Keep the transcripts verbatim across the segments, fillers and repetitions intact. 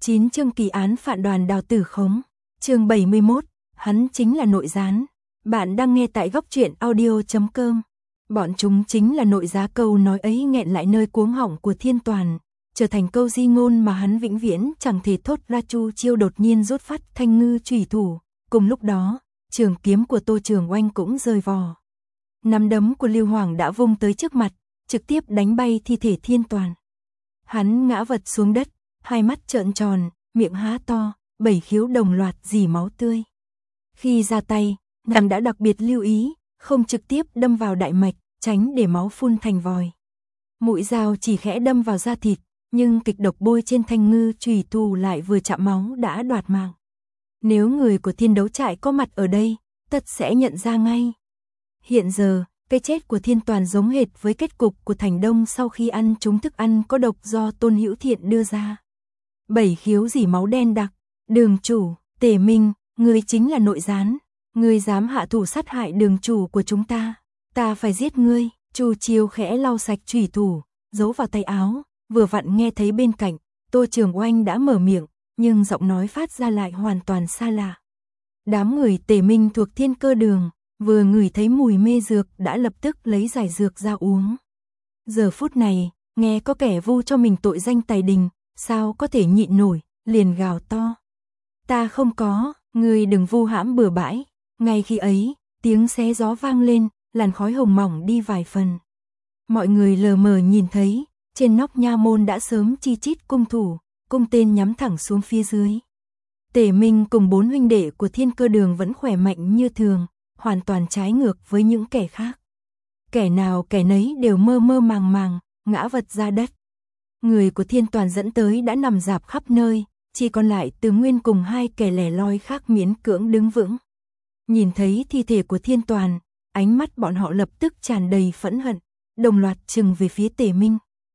chín chương kỳ án phản đoàn Đào Tử Khống. Chương bảy mươi mốt, hắn chính là nội gián. Bạn đang nghe tại góc truyện audio chấm com. Bọn chúng chính là nội giá, câu nói ấy nghẹn lại nơi cuống họng của Thiên Toàn, trở thành câu di ngôn mà hắn vĩnh viễn chẳng thể thốt ra. Chu Chiêu đột nhiên rút phát thanh ngư chủy thủ, cùng lúc đó, trường kiếm của Tô Trường Oanh cũng rơi vò. Nắm đấm của Lưu Hoàng đã vung tới trước mặt, trực tiếp đánh bay thi thể Thiên Toàn. Hắn ngã vật xuống đất, hai mắt trợn tròn, miệng há to, bảy khiếu đồng loạt rỉ máu tươi. Khi ra tay, nàng đã đặc biệt lưu ý, không trực tiếp đâm vào đại mạch, tránh để máu phun thành vòi. Mũi dao chỉ khẽ đâm vào da thịt, nhưng kịch độc bôi trên thanh ngư chủy thủ lại vừa chạm máu đã đoạt mạng. Nếu người của Thiên Đấu Trại có mặt ở đây, tất sẽ nhận ra ngay. Hiện giờ, cái chết của Thiên Toàn giống hệt với kết cục của Thành Đông sau khi ăn trúng thức ăn có độc do Tôn Hữu Thiện đưa ra. Bảy khiếu rỉ máu đen đặc, Đường chủ, Tề Minh, ngươi chính là nội gián, ngươi dám hạ thủ sát hại đường chủ của chúng ta, ta phải giết ngươi. Chu Chiêu khẽ lau sạch chủy thủ, giấu vào tay áo, vừa vặn nghe thấy bên cạnh, Tô Trường Oanh đã mở miệng, nhưng giọng nói phát ra lại hoàn toàn xa lạ. Đám người Tề Minh thuộc Thiên Cơ Đường, vừa ngửi thấy mùi mê dược đã lập tức lấy giải dược ra uống. Giờ phút này, nghe có kẻ vu cho mình tội danh tài đình, sao có thể nhịn nổi, liền gào to. Ta không có, ngươi đừng vu hãm bừa bãi. Ngay khi ấy, tiếng xé gió vang lên, làn khói hồng mỏng đi vài phần. Mọi người lờ mờ nhìn thấy, trên nóc nha môn đã sớm chi chít cung thủ, cung tên nhắm thẳng xuống phía dưới. Tề Minh cùng bốn huynh đệ của Thiên Cơ Đường vẫn khỏe mạnh như thường, hoàn toàn trái ngược với những kẻ khác. Kẻ nào kẻ nấy đều mơ mơ màng màng, ngã vật ra đất. Người của Thiên Toàn dẫn tới đã nằm rạp khắp nơi, chỉ còn lại Từ Nguyên cùng hai kẻ lẻ loi khác miễn cưỡng đứng vững. Nhìn thấy thi thể của Thiên Toàn, ánh mắt bọn họ lập tức tràn đầy phẫn hận, đồng loạt trừng về phía Tề Minh.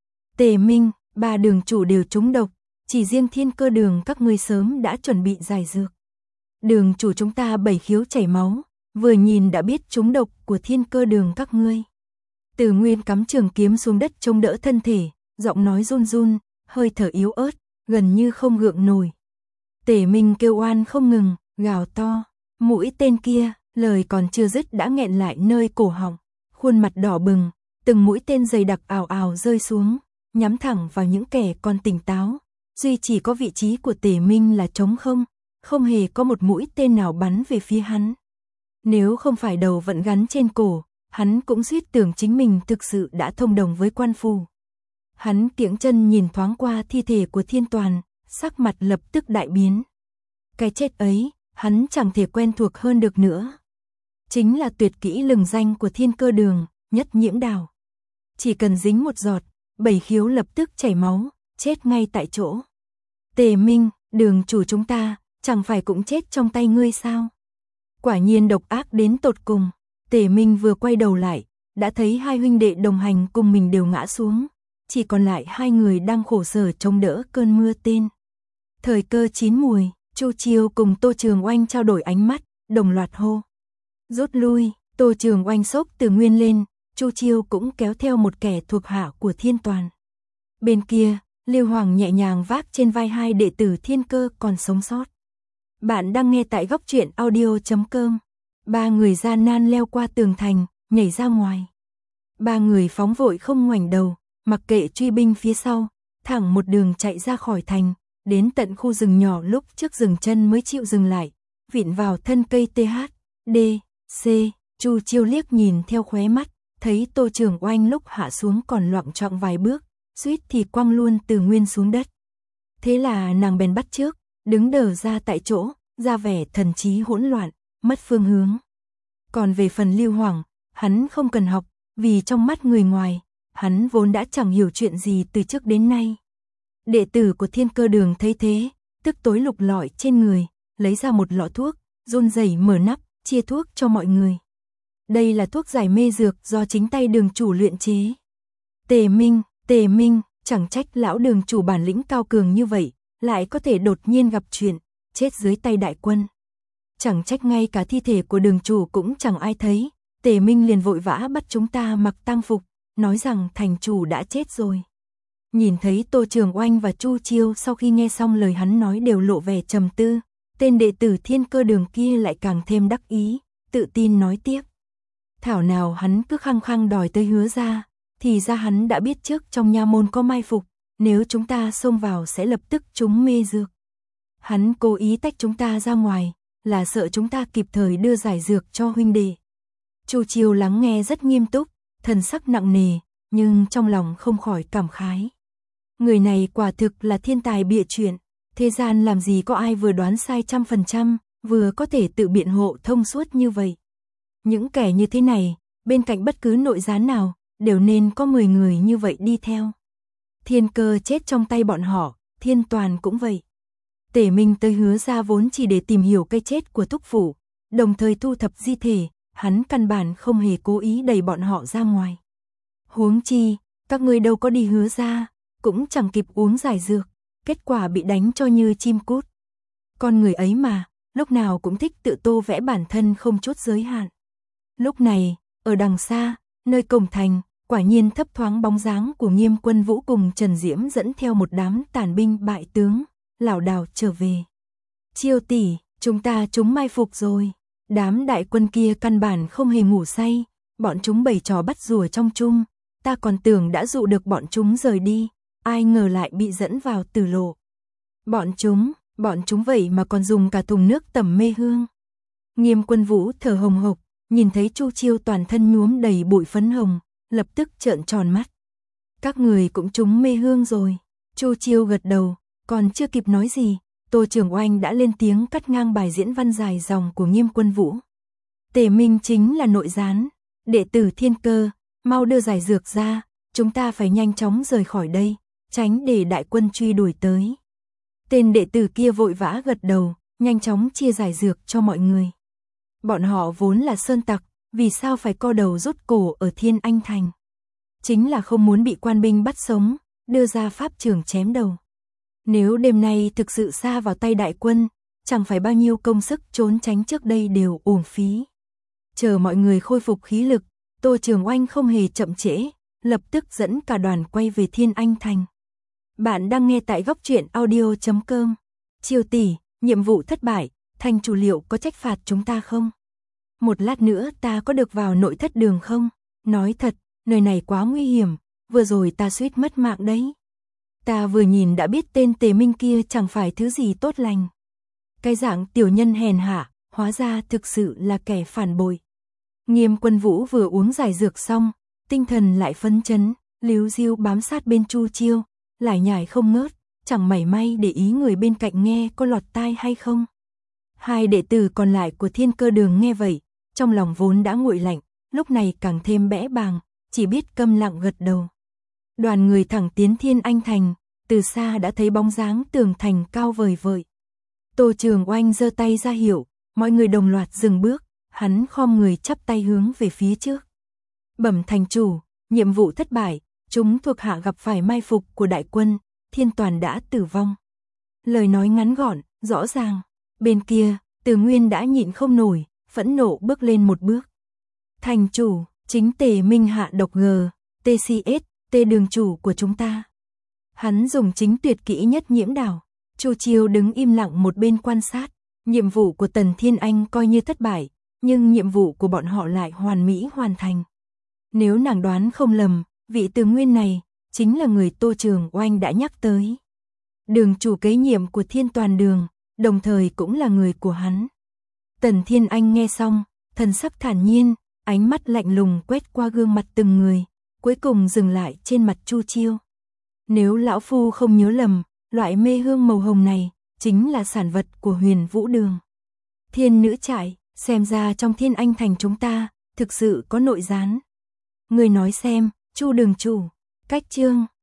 Tề Minh, ba đường chủ đều trúng độc, chỉ riêng Thiên Cơ Đường các ngươi sớm đã chuẩn bị giải dược. Đường chủ chúng ta bảy khiếu chảy máu, vừa nhìn đã biết trúng độc của Thiên Cơ Đường các ngươi. Từ Nguyên cắm trường kiếm xuống đất chống đỡ thân thể, giọng nói run run, hơi thở yếu ớt, gần như không gượng nổi. Tề Minh kêu oan không ngừng, gào to, mũi tên kia, lời còn chưa dứt đã nghẹn lại nơi cổ họng, khuôn mặt đỏ bừng, từng mũi tên dày đặc ào ào rơi xuống, nhắm thẳng vào những kẻ còn tỉnh táo. Duy chỉ có vị trí của Tề Minh là trống không, không hề có một mũi tên nào bắn về phía hắn. Nếu không phải đầu vẫn gắn trên cổ, hắn cũng suýt tưởng chính mình thực sự đã thông đồng với quan phủ. Hắn kiễng chân nhìn thoáng qua thi thể của Thiên Toàn, sắc mặt lập tức đại biến. Cái chết ấy, hắn chẳng thể quen thuộc hơn được nữa. Chính là tuyệt kỹ lừng danh của Thiên Cơ Đường, nhất nhiễm đào. Chỉ cần dính một giọt, bảy khiếu lập tức chảy máu, chết ngay tại chỗ. Tề Minh, đường chủ chúng ta, chẳng phải cũng chết trong tay ngươi sao? Quả nhiên độc ác đến tột cùng. Tề Minh vừa quay đầu lại, đã thấy hai huynh đệ đồng hành cùng mình đều ngã xuống, chỉ còn lại hai người đang khổ sở chống đỡ cơn mưa tên. Thời cơ chín mùi, Chu Chiêu cùng Tô Trường Oanh trao đổi ánh mắt, đồng loạt hô. Rút lui. Tô Trường Oanh xốc Từ Nguyên lên, Chu Chiêu cũng kéo theo một kẻ thuộc hạ của Thiên Toàn. Bên kia, Lưu Hoàng nhẹ nhàng vác trên vai hai đệ tử Thiên Cơ còn sống sót. Bạn đang nghe tại góc truyện audio chấm com. Ba người gian nan leo qua tường thành, nhảy ra ngoài. Ba người phóng vội không ngoảnh đầu, mặc kệ truy binh phía sau, thẳng một đường chạy ra khỏi thành, đến tận khu rừng nhỏ lúc trước dừng chân mới chịu dừng lại, vịn vào thân cây tê hát, đê, xê. Chu Chiêu liếc nhìn theo khóe mắt, thấy Tô Trường Oanh lúc hạ xuống còn loạng choạng vài bước, suýt thì quăng luôn Từ Nguyên xuống đất. Thế là nàng bèn bắt trước, đứng đờ ra tại chỗ, ra vẻ thần trí hỗn loạn, mất phương hướng. Còn về phần Lưu Hoàng, hắn không cần học, vì trong mắt người ngoài, hắn vốn đã chẳng hiểu chuyện gì từ trước đến nay. Đệ tử của Thiên Cơ Đường thấy thế, tức tối lục lọi trên người, lấy ra một lọ thuốc, run rẩy mở nắp, chia thuốc cho mọi người. Đây là thuốc giải mê dược do chính tay đường chủ luyện chế. Tề Minh, Tề Minh, chẳng trách lão đường chủ bản lĩnh cao cường như vậy, lại có thể đột nhiên gặp chuyện, chết dưới tay đại quân. Chẳng trách ngay cả thi thể của đường chủ cũng chẳng ai thấy, Tề Minh liền vội vã bắt chúng ta mặc tang phục, nói rằng thành chủ đã chết rồi. Nhìn thấy Tô Trường Oanh và Chu Chiêu sau khi nghe xong lời hắn nói đều lộ vẻ trầm tư, tên đệ tử Thiên Cơ Đường kia lại càng thêm đắc ý, tự tin nói tiếp. Thảo nào hắn cứ khăng khăng đòi tới Hứa gia, thì ra hắn đã biết trước trong nha môn có mai phục, nếu chúng ta xông vào sẽ lập tức trúng mê dược. Hắn cố ý tách chúng ta ra ngoài, là sợ chúng ta kịp thời đưa giải dược cho huynh đệ. Chu Chiêu lắng nghe rất nghiêm túc, thần sắc nặng nề, nhưng trong lòng không khỏi cảm khái. Người này quả thực là thiên tài bịa chuyện, thế gian làm gì có ai vừa đoán sai trăm phần trăm, vừa có thể tự biện hộ thông suốt như vậy. Những kẻ như thế này, bên cạnh bất cứ nội gián nào, đều nên có mười người như vậy đi theo. Thiên Cơ chết trong tay bọn họ, Thiên Toàn cũng vậy. Tề Minh tới Hứa gia vốn chỉ để tìm hiểu cái chết của thúc phụ, đồng thời thu thập di thể, hắn căn bản không hề cố ý đẩy bọn họ ra ngoài. Huống chi, các ngươi đâu có đi Hứa gia, cũng chẳng kịp uống giải dược, kết quả bị đánh cho như chim cút. Con người ấy mà, lúc nào cũng thích tự tô vẽ bản thân không chút giới hạn. Lúc này, ở đằng xa, nơi cổng thành, quả nhiên thấp thoáng bóng dáng của Nghiêm Quân Vũ cùng Trần Diễm dẫn theo một đám tàn binh bại tướng, lảo đảo trở về. Chiêu tỷ, chúng ta chúng mai phục rồi. Đám đại quân kia căn bản không hề ngủ say, bọn chúng bày trò bắt rùa trong chung, ta còn tưởng đã dụ được bọn chúng rời đi, ai ngờ lại bị dẫn vào tử lộ. Bọn chúng, bọn chúng vậy mà còn dùng cả thùng nước tẩm mê hương. Nghiêm Quân Vũ thở hồng hộc, nhìn thấy Chu Chiêu toàn thân nhuốm đầy bụi phấn hồng, lập tức trợn tròn mắt. Các người cũng trúng mê hương rồi. Chu Chiêu gật đầu, còn chưa kịp nói gì, Tô Trường Oanh đã lên tiếng cắt ngang bài diễn văn dài dòng của Nghiêm Quân Vũ. Tề Minh chính là nội gián, đệ tử Thiên Cơ, mau đưa giải dược ra, chúng ta phải nhanh chóng rời khỏi đây, tránh để đại quân truy đuổi tới. Tên đệ tử kia vội vã gật đầu, nhanh chóng chia giải dược cho mọi người. Bọn họ vốn là sơn tặc, vì sao phải co đầu rút cổ ở Thiên Anh Thành? Chính là không muốn bị quan binh bắt sống, đưa ra pháp trường chém đầu. Nếu đêm nay thực sự sa vào tay đại quân, chẳng phải bao nhiêu công sức trốn tránh trước đây đều uổng phí. Chờ mọi người khôi phục khí lực, Tô Trường Oanh không hề chậm trễ, lập tức dẫn cả đoàn quay về Thiên Anh Thành. Bạn đang nghe tại góc truyện audio chấm com. Chiêu tỷ, nhiệm vụ thất bại, thành chủ liệu có trách phạt chúng ta không? Một lát nữa ta có được vào nội thất đường không? Nói thật, nơi này quá nguy hiểm, vừa rồi ta suýt mất mạng đấy. Ta vừa nhìn đã biết tên Tề Minh kia chẳng phải thứ gì tốt lành. Cái dạng tiểu nhân hèn hạ, hóa ra thực sự là kẻ phản bội. Nghiêm Quân Vũ vừa uống giải dược xong, tinh thần lại phấn chấn, líu ríu bám sát bên Chu Chiêu, lải nhải không ngớt, chẳng mảy may để ý người bên cạnh nghe có lọt tai hay không. Hai đệ tử còn lại của Thiên Cơ Đường nghe vậy, trong lòng vốn đã nguội lạnh, lúc này càng thêm bẽ bàng, chỉ biết câm lặng gật đầu. Đoàn người thẳng tiến Thiên Anh Thành, từ xa đã thấy bóng dáng tường thành cao vời vợi. Tô Trường Oanh giơ tay ra hiệu, mọi người đồng loạt dừng bước, hắn khom người chắp tay hướng về phía trước. Bẩm thành chủ, nhiệm vụ thất bại, chúng thuộc hạ gặp phải mai phục của đại quân, Thiên Toàn đã tử vong. Lời nói ngắn gọn, rõ ràng. Bên kia, Từ Nguyên đã nhịn không nổi, phẫn nộ bước lên một bước. Thành chủ, chính Tề Minh hạ độc G, tê xê ét, Tề đường chủ của chúng ta. Hắn dùng chính tuyệt kỹ nhất nhiễm đảo. Chu Chiêu đứng im lặng một bên quan sát. Nhiệm vụ của Tần Thiên Anh coi như thất bại, nhưng nhiệm vụ của bọn họ lại hoàn mỹ hoàn thành. Nếu nàng đoán không lầm, vị Từ Nguyên này chính là người Tô Trường Oanh đã nhắc tới. Đường chủ kế nhiệm của Thiên Toàn Đường, đồng thời cũng là người của hắn. Tần Thiên Anh nghe xong, thần sắc thản nhiên, ánh mắt lạnh lùng quét qua gương mặt từng người, cuối cùng dừng lại trên mặt Chu Chiêu. Nếu lão phu không nhớ lầm, loại mê hương màu hồng này chính là sản vật của Huyền Vũ Đường. Thiên nữ trại, xem ra trong Thiên Anh Thành chúng ta thực sự có nội gián. Người nói xem, Chu đường chủ, cách chương